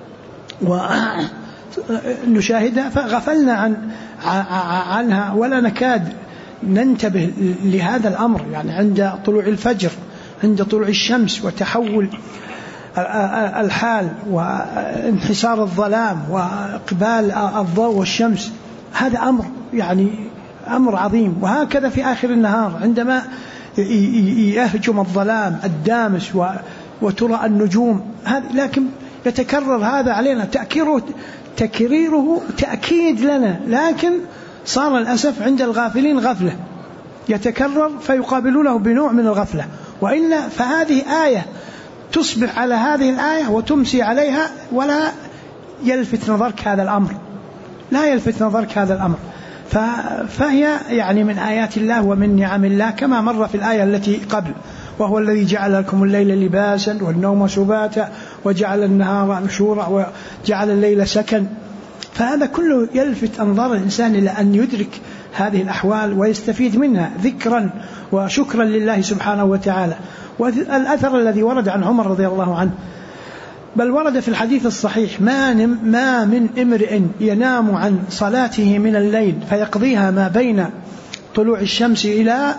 ونشاهدها فغفلنا عنها، ولا نكاد ننتبه لهذا الأمر. يعني عند طلوع الفجر، عند طلوع الشمس وتحول الحال وانحسار الظلام وإقبال الضوء والشمس، هذا أمر يعني أمر عظيم. وهكذا في آخر النهار عندما يهجم الظلام الدامس وترى النجوم، لكن يتكرر هذا علينا، تكريره تأكيد لنا، لكن صار الأسف عند الغافلين غفلة، يتكرر فيقابلونه بنوع من الغفلة. وإلا فهذه آية تصبح على هذه الآية وتمسي عليها، ولا يلفت نظرك هذا الأمر، لا يلفت نظرك هذا الأمر. فهي يعني من آيات الله ومن نعم الله، كما مر في الآية التي قبل: وهو الذي جعل لكم الليل لباسا والنوم سباتا وجعل النهار نشورا وجعل الليل سكن. فهذا كله يلفت أنظار الإنسان إلى أن يدرك هذه الأحوال ويستفيد منها ذكرا وشكرا لله سبحانه وتعالى. والأثر الذي ورد عن عمر رضي الله عنه، بل ورد في الحديث الصحيح: ما من امرئ ينام عن صلاته من الليل فيقضيها ما بين طلوع الشمس إلى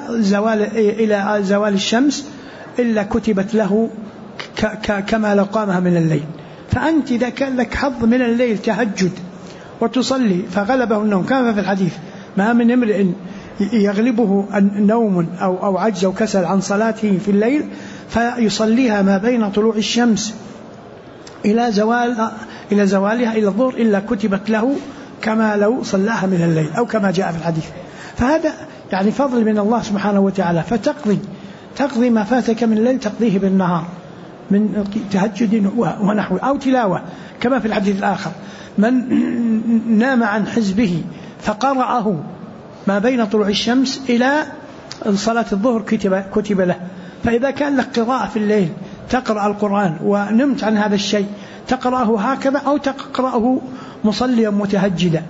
زوال الشمس إلا كتبت له كما لو قامها من الليل. فأنت إذا كان لك حظ من الليل تهجد وتصلي فغلبه النوم، كما في الحديث: ما من امرئ يغلبه نوم أو عجز أو كسل عن صلاته في الليل فيصليها ما بين طلوع الشمس إلى زوالها إلى الظهر إلا كتبت له كما لو صلاها من الليل، أو كما جاء في الحديث. فهذا يعني فضل من الله سبحانه وتعالى. فتقضي ما فاتك من الليل تقضيه بالنهار من تهجد ونحوه أو تلاوة، كما في الحديث الآخر: من نام عن حزبه فقرأه ما بين طلوع الشمس إلى صلاة الظهر كتب له. فإذا كان لك قراءة في الليل تقرأ القرآن ونمت عن هذا الشيء تقرأه هكذا أو تقرأه مصليا متهجدا،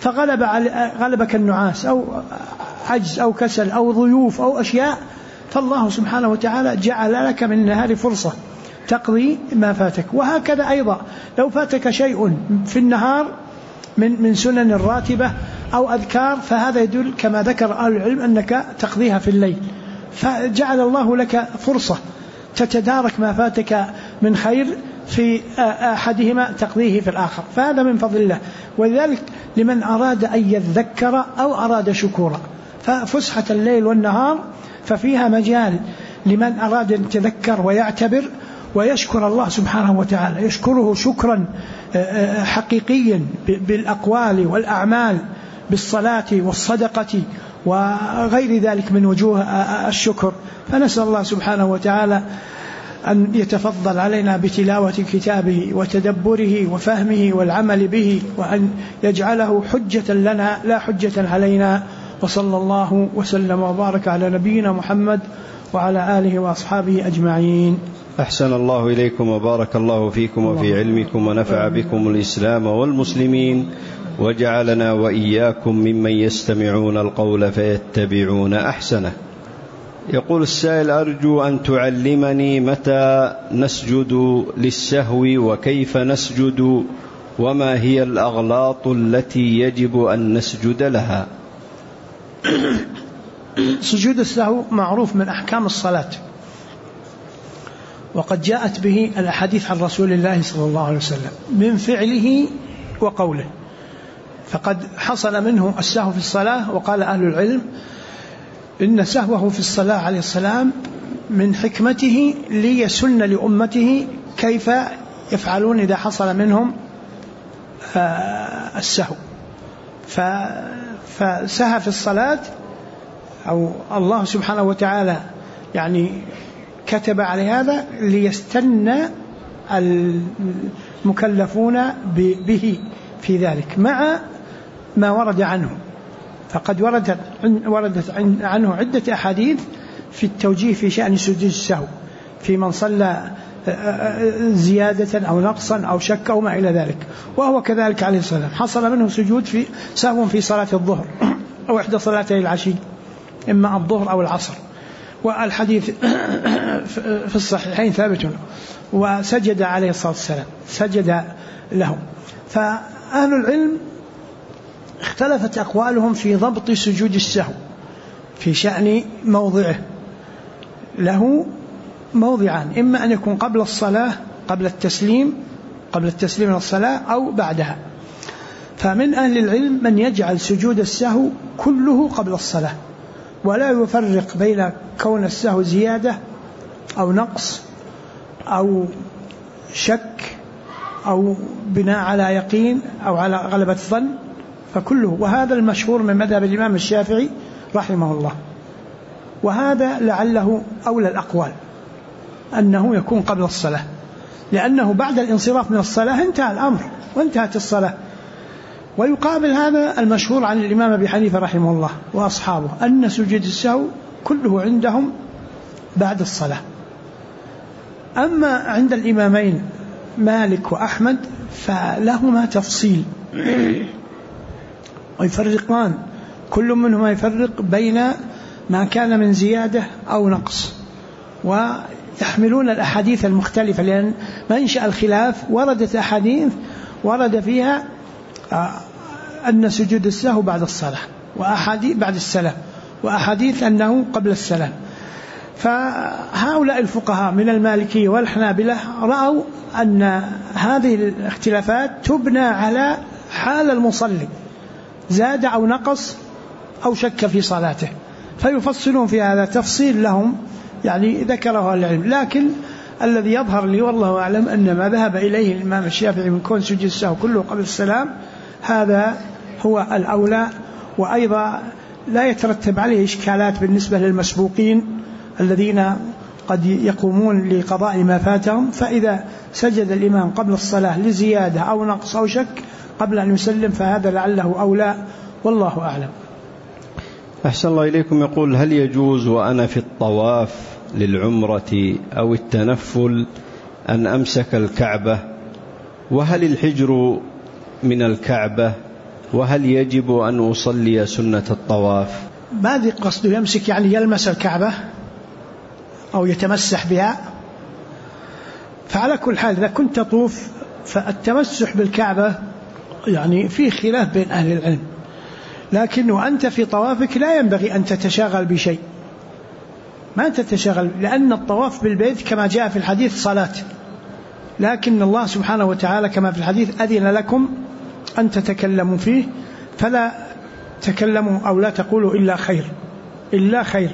فغلبك النعاس أو عجز أو كسل أو ضيوف أو أشياء، فالله سبحانه وتعالى جعل لك من النهار فرصة تقضي ما فاتك. وهكذا أيضا لو فاتك شيء في النهار من سنن الراتبة أو أذكار، فهذا يدل كما ذكر أهل العلم أنك تقضيها في الليل، فجعل الله لك فرصة تتدارك ما فاتك من خير في أحدهما تقضيه في الآخر، فهذا من فضل الله. ولذلك لمن أراد أن يذكر أو أراد شكورا، ففسحة الليل والنهار ففيها مجال لمن أراد أن يتذكر ويعتبر ويشكر الله سبحانه وتعالى، يشكره شكرا حقيقيا بالأقوال والأعمال، بالصلاة والصدقة وغير ذلك من وجوه الشكر. فنسأل الله سبحانه وتعالى أن يتفضل علينا بتلاوة كتابه وتدبره وفهمه والعمل به، وأن يجعله حجة لنا لا حجة علينا. وصلى الله وسلم وبارك على نبينا محمد وعلى آله وأصحابه أجمعين. أحسن الله إليكم وبارك الله فيكم وفي علمكم ونفع بكم الإسلام والمسلمين، وجعلنا وإياكم ممن يستمعون القول فيتبعون أحسنه. يقول السائل: أرجو أن تعلمني متى نسجد للسهو وكيف نسجد، وما هي الأغلاط التي يجب أن نسجد لها؟ سجود السهو معروف من أحكام الصلاة، وقد جاءت به الأحاديث عن رسول الله صلى الله عليه وسلم من فعله وقوله. فقد حصل منه السهو في الصلاة، وقال أهل العلم إن سهوه في الصلاة عليه السلام من حكمته ليسن لأمته كيف يفعلون إذا حصل منهم السهو. فسهى في الصلاة، أو الله سبحانه وتعالى يعني كتب على هذا ليستنى المكلفون به في ذلك مع ما ورد عنه. فقد وردت عنه عدة أحاديث في التوجيه في شأن سجود السهو، في من صلى زيادة أو نقصا أو شك أو ما إلى ذلك. وهو كذلك عليه السلام حصل منه سجود في سهو في صلاة الظهر أو إحدى صلاتي العشي، إما الظهر أو العصر، والحديث في الصحيحين ثابت، وسجد عليه الصلاة والسلام، سجد له. فأهل العلم اختلفت أقوالهم في ضبط سجود السهو في شأن موضعه. له موضعان: إما أن يكون قبل الصلاة، قبل التسليم من الصلاة، أو بعدها. فمن أهل العلم من يجعل سجود السهو كله قبل الصلاة، ولا يفرق بين كون السهو زيادة أو نقص أو شك أو بناء على يقين أو على غلبة الظن، فكله. وهذا المشهور من مذهب الإمام الشافعي رحمه الله، وهذا لعله أولى الأقوال أنه يكون قبل الصلاة، لأنه بعد الانصراف من الصلاة انتهى الأمر وانتهت الصلاة. ويقابل هذا المشهور عن الإمام أبي حنيفة رحمه الله وأصحابه أن سجود السهو كله عندهم بعد الصلاة. أما عند الإمامين مالك وأحمد فلهما تفصيل، ويفرقان كل منهما يفرق بين ما كان من زيادة أو نقص، ويحملون الأحاديث المختلفة، لأن منشأ الخلاف وردت أحاديث ورد فيها أن سجود السهو بعد الصلاة، وأحاديث بعد السلام، وأحاديث أنه قبل السلام. فهؤلاء الفقهاء من المالكية والحنابلة رأوا أن هذه الاختلافات تبنى على حال المصلي، زاد أو نقص أو شك في صلاته، فيفصلون في هذا تفصيل لهم يعني ذكره العلم. لكن الذي يظهر لي والله أعلم أن ما ذهب إليه الإمام الشافعي من كون سجود السهو كله قبل السلام هذا هو الأولى، وأيضا لا يترتب عليه إشكالات بالنسبة للمسبوقين الذين قد يقومون لقضاء ما فاتهم، فإذا سجد الإمام قبل الصلاة لزيادة أو نقص أو شك قبل أن يسلم فهذا لعله أولى، والله أعلم. أحسن الله إليكم. يقول: هل يجوز وأنا في الطواف للعمرة أو التنفل أن أمسك الكعبة؟ وهل الحجر من الكعبة؟ وهل يجب أن أصلي سنة الطواف؟ ماذا قصده يمسك؟ يعني يلمس الكعبة أو يتمسح بها؟ فعلى كل حال إذا كنت تطوف فالتمسح بالكعبة يعني فيه خلاف بين أهل العلم، لكن وأنت في طوافك لا ينبغي أن تتشاغل بشيء، ما تتشاغل، لأن الطواف بالبيت كما جاء في الحديث صلاة، لكن الله سبحانه وتعالى كما في الحديث أذن لكم أن تتكلموا فيه فلا تكلموا أو لا تقولوا إلا خير.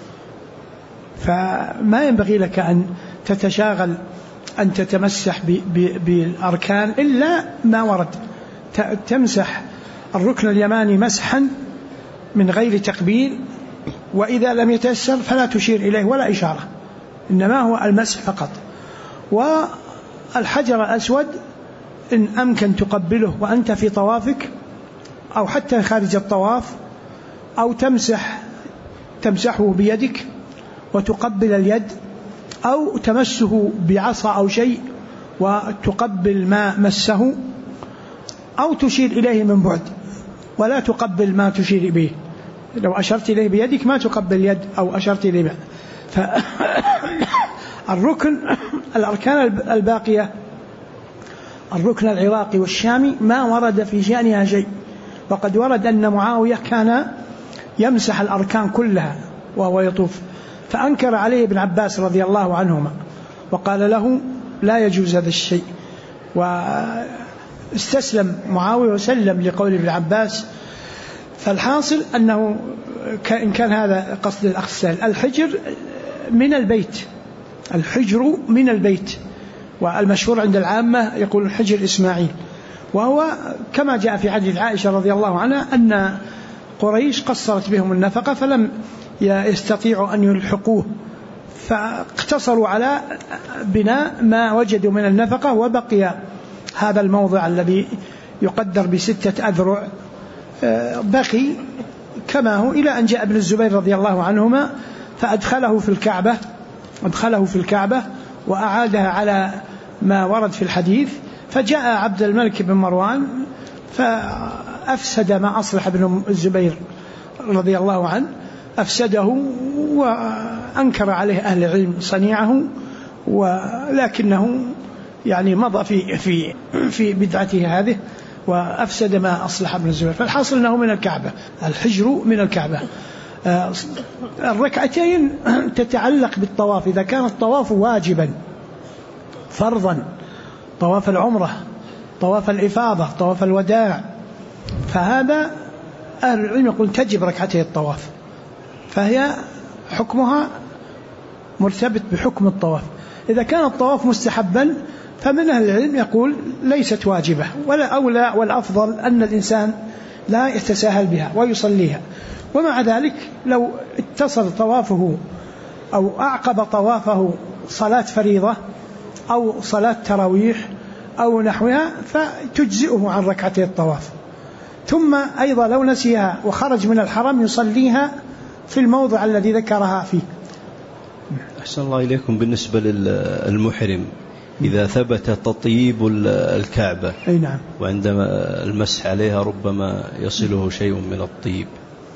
فما ينبغي لك أن تتشاغل أن تتمسح بالأركان إلا ما ورد، تمسح الركن اليماني مسحا من غير تقبيل، وإذا لم يتيسر فلا تشير إليه ولا إشارة، إنما هو المسح فقط. والحجر الأسود إن أمكن تقبله وأنت في طوافك أو حتى خارج الطواف، أو تمسحه بيدك وتقبل اليد، أو تمسه بعصا أو شيء وتقبل ما مسه، أو تشير إليه من بعد ولا تقبل ما تشير به، لو أشرت إليه بيدك ما تقبل يد أو أشرت إليه به. الأركان الباقية الركن العراقي والشامي ما ورد في شأنها شيء، وقد ورد أن معاوية كان يمسح الأركان كلها وهو يطوف، فأنكر عليه ابن عباس رضي الله عنهما وقال له لا يجوز هذا الشيء، واستسلم معاوية وسلم لقول ابن عباس. فالحاصل أنه إن كان هذا قصد الأخ السائل، الحجر من البيت، والمشهور عند العامة يقول الحجر إسماعيل، وهو كما جاء في حديث عائشة رضي الله عنها أن قريش قصرت بهم النفقة فلم يستطيعوا أن يلحقوه، فاقتصروا على بناء ما وجدوا من النفقة، وبقي هذا الموضع الذي يقدر ب6 أذرع بقي كما هو إلى أن جاء ابن الزبير رضي الله عنهما فأدخله في الكعبة وأعادها على ما ورد في الحديث. فجاء عبد الملك بن مروان فأفسد ما أصلح ابن الزبير رضي الله عنه، أفسده وأنكر عليه أهل العلم صنيعه، ولكنه يعني مضى في بدعته هذه وأفسد ما أصلح ابن الزبير. فالحاصل أنه من الكعبة، الحجر من الكعبة. الركعتين تتعلق بالطواف، إذا كان الطواف واجبا فرضا، طواف العمرة، طواف الإفاضة، طواف الوداع، فهذا أهل العلم يقول تجب ركعتي الطواف، فهي حكمها مرتبط بحكم الطواف. إذا كان الطواف مستحبا فمن أهل العلم يقول ليست واجبة، ولا أولى والأفضل أن الإنسان لا يتساهل بها ويصليها. ومع ذلك لو اتصل طوافه أو أعقب طوافه صلاة فريضة أو صلاة تراويح أو نحوها فتجزئه عن ركعتي الطواف. ثم أيضا لو نسيها وخرج من الحرم يصليها في الموضع الذي ذكرها فيه. أحسن الله إليكم. بالنسبة للمحرم إذا ثبت تطيب الكعبة، أي نعم، وعندما المسح عليها ربما يصله شيء من الطيب،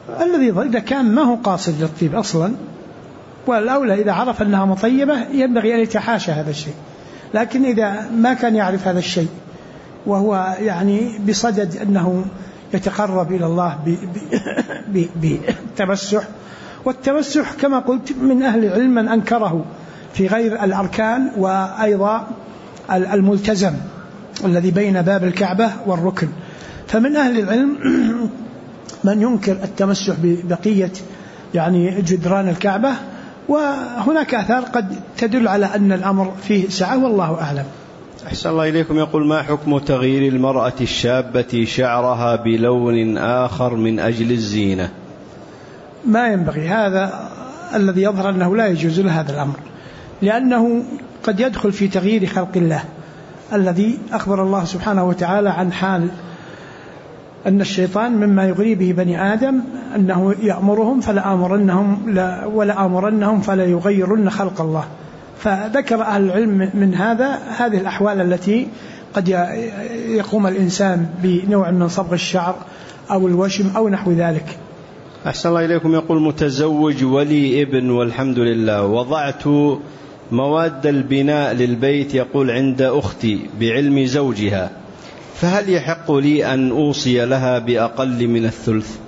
الذي إذا كان ما هو قاصد للطيب أصلا، والأولى إذا عرف أنها مطيبة ينبغي أن يتحاشى هذا الشيء. لكن إذا ما كان يعرف هذا الشيء وهو يعني بصدد أنه يتقرب إلى الله بالتمسح، والتمسح كما قلت من أهل العلم من أنكره في غير الأركان وأيضا الملتزم الذي بين باب الكعبة والركن. فمن أهل العلم من ينكر التمسح ببقية يعني جدران الكعبة، وهناك آثار قد تدل على أن الأمر فيه سعة والله أعلم. أحسن الله إليكم. يقول: ما حكم تغيير المرأة الشابة شعرها بلون آخر من أجل الزينة؟ ما ينبغي، هذا الذي يظهر أنه لا يجوز له هذا الأمر، لأنه قد يدخل في تغيير خلق الله الذي أخبر الله سبحانه وتعالى عن حال أن الشيطان مما يغري به بني آدم أنه يأمرهم ولآمرنهم فلا يغيرن خلق الله. فذكر أهل العلم من هذه الأحوال التي قد يقوم الإنسان بنوع من صبغ الشعر أو الوشم أو نحو ذلك. أحسن الله إليكم. يقول: متزوج ولي ابن والحمد لله، وضعت مواد البناء للبيت يقول عند أختي بعلم زوجها، فهل يحق لي أن أوصي لها بأقل من الثلث؟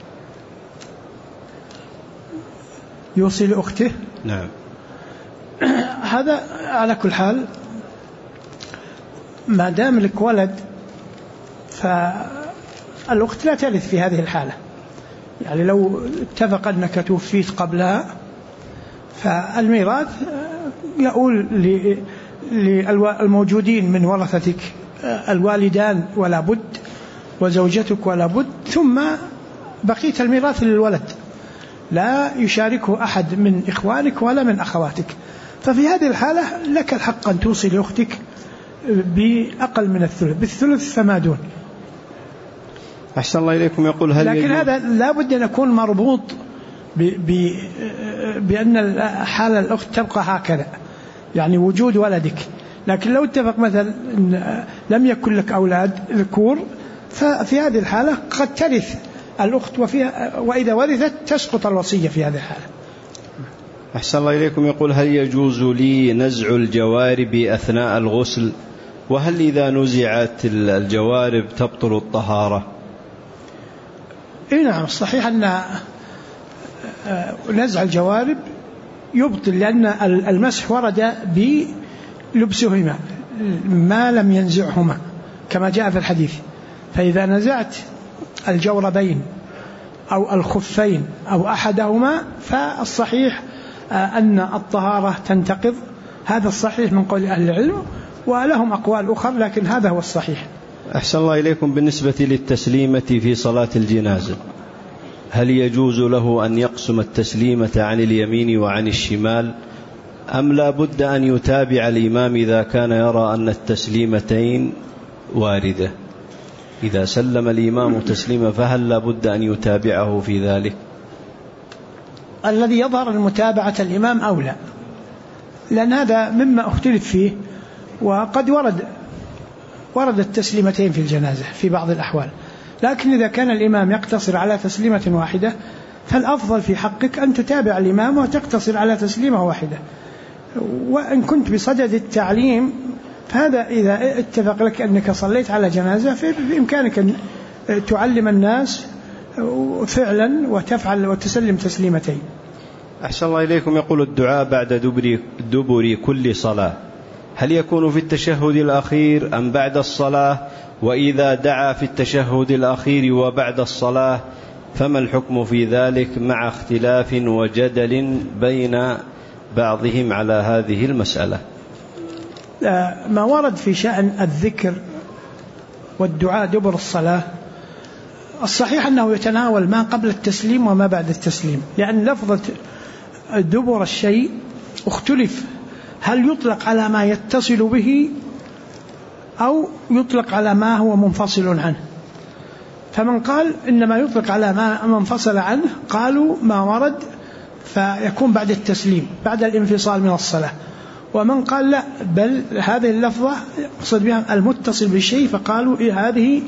يوصي لأخته؟ نعم. هذا على كل حال ما دام لك ولد فالأخت لا ترث في هذه الحالة. يعني لو اتفق أنك توفيت قبلها فالميراث يقول للموجودين من ورثتك الوالدان ولا بد، وزوجتك ولا بد، ثم بقية الميراث للولد لا يشاركه أحد من إخوانك ولا من أخواتك. ففي هذه الحالة لك الحق أن توصي لأختك بأقل من الثلث، بالثلث فما دون. أحسن الله إليكم. يقول: لكن هذا لا بد أن يكون مربوط بأن حال الأخت تبقى هكذا، يعني وجود ولدك. لكن لو اتفق مثلا لم يكن لك أولاد ذكور ففي هذه الحالة قد ترث الأخت، وإذا ورثت تسقط الوصية في هذه الحالة. أحسن الله إليكم. يقول: هل يجوز لي نزع الجوارب أثناء الغسل؟ وهل إذا نزعت الجوارب تبطل الطهارة؟ نعم، صحيح أن نزع الجوارب يبطل، لأن المسح ورد بلبسهما ما لم ينزعهما كما جاء في الحديث. فإذا نزعت الجوربين أو الخفين أو أحدهما فالصحيح أن الطهارة تنتقض. هذا الصحيح من قول أهل العلم، ولهم أقوال أخرى لكن هذا هو الصحيح. أحسن الله إليكم. بالنسبة للتسليمة في صلاة الجنازة، هل يجوز له أن يقسم التسليمة عن اليمين وعن الشمال، أم لا بد أن يتابع الإمام إذا كان يرى أن التسليمتين واردة؟ إذا سلم الإمام تسليمة فهل لا بد أن يتابعه في ذلك؟ الذي يظهر المتابعة الإمام أولى، لأن هذا مما اختلف فيه، وقد ورد التسليمتين في الجنازة في بعض الأحوال. لكن إذا كان الإمام يقتصر على تسليمة واحدة فالأفضل في حقك أن تتابع الإمام وتقتصر على تسليمة واحدة. وإن كنت بصدد التعليم فهذا إذا اتفق لك أنك صليت على جنازة فبإمكانك أن تعلم الناس فعلا وتفعل وتسلم تسليمتين. أحسن الله إليكم. يقول: الدعاء بعد دبر كل صلاة هل يكون في التشهد الأخير أم بعد الصلاة؟ وإذا دعا في التشهد الأخير وبعد الصلاة فما الحكم في ذلك، مع اختلاف وجدل بين بعضهم على هذه المسألة؟ ما ورد في شأن الذكر والدعاء دبر الصلاة الصحيح أنه يتناول ما قبل التسليم وما بعد التسليم، لأن لفظة دبر الشيء اختلف هل يطلق على ما يتصل به أو يطلق على ما هو منفصل عنه. فمن قال إنما يطلق على ما منفصل عنه قالوا ما ورد فيكون بعد التسليم بعد الانفصال من الصلاة. ومن قال لا، بل هذه اللفظة يقصد بها المتصل بالشيء، فقالوا هذه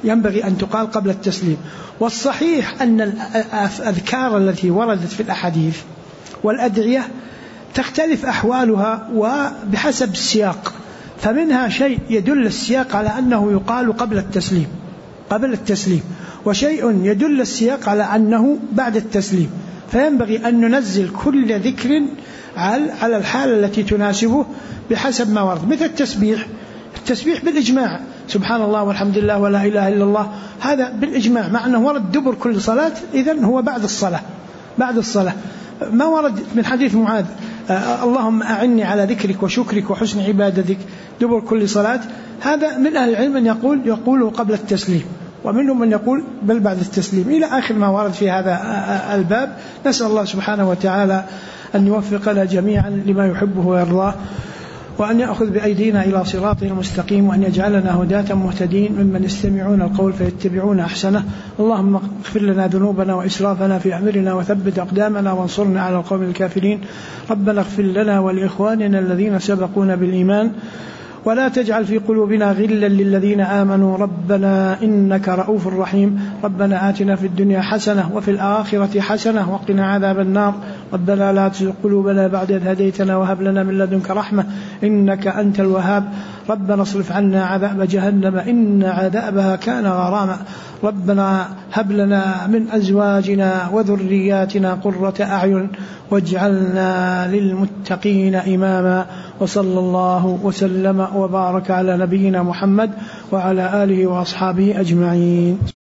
ينبغي أن تقال قبل التسليم. والصحيح أن الأذكار التي وردت في الأحاديث والأدعية تختلف أحوالها وبحسب السياق، فمنها شيء يدل السياق على أنه يقال قبل التسليم، وشيء يدل السياق على أنه بعد التسليم، فينبغي أن ننزل كل ذكر على الحالة التي تناسبه بحسب ما ورد. مثل التسبيح بالإجماع، سبحان الله والحمد لله ولا إله إلا الله، هذا بالإجماع، مع أنه ورد دبر كل صلاة، إذن هو بعد الصلاة. ما ورد من حديث معاذ اللهم أعني على ذكرك وشكرك وحسن عبادتك دبر كل صلاة، هذا من أهل العلم من يقوله قبل التسليم، ومنهم من يقول بل بعد التسليم، إلى آخر ما ورد في هذا الباب. نسأل الله سبحانه وتعالى أن يوفقنا جميعا لما يحبه ويرضاه، وأن يأخذ بأيدينا إلى صراطه المستقيم، وأن يجعلنا هداة مهتدين ممن يستمعون القول فيتبعون أحسنه. اللهم اغفر لنا ذنوبنا وإسرافنا في أمرنا، وثبت أقدامنا وانصرنا على القوم الكافرين. ربنا اغفر لنا ولإخواننا الذين سبقونا بالإيمان، ولا تجعل في قلوبنا غلا للذين آمنوا ربنا إنك رؤوف رحيم. ربنا آتنا في الدنيا حسنة وفي الآخرة حسنة وقنا عذاب النار. ربنا لا تزغ قلوبنا بعد إذ هديتنا وهب لنا من لدنك رحمة إنك أنت الوهاب. ربنا اصرف عنا عذاب جهنم إن عذابها كان غراما. ربنا هب لنا من أزواجنا وذرياتنا قرة أعين واجعلنا للمتقين إماما. وصلى الله وسلم وبارك على نبينا محمد وعلى آله وأصحابه أجمعين.